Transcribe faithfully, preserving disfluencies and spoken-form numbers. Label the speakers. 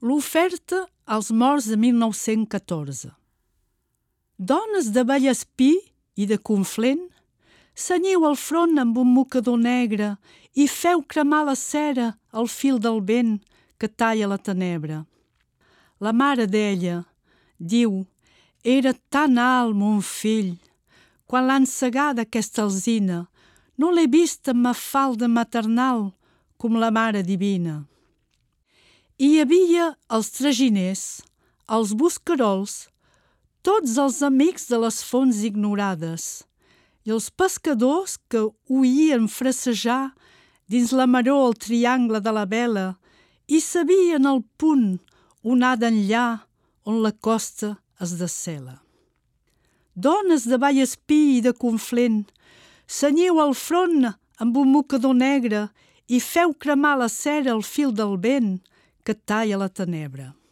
Speaker 1: L'oferta als morts de mil nou-cents catorze. Dones de Vallespí i de Conflent, cenyiu el front amb un mocador negre i feu cremar la cera al fil del vent que talla la tenebra. La mare d'ella diu: era tan alt, mon fill, quan l'han cegada aquesta alzina, no l'he vista amb ma falda maternal com la mare divina. Hi havia els traginers, els buscarols, tots els amics de les fonts ignorades i els pescadors que oïen frasejar dins la maror el triangle de la vela i sabien el punt onada enllà on la costa es descela. Dones de Vallespí i de Conflent, cenyiu el front amb un mocador negre i feu cremar la cera al fil del vent que talla la tenebra.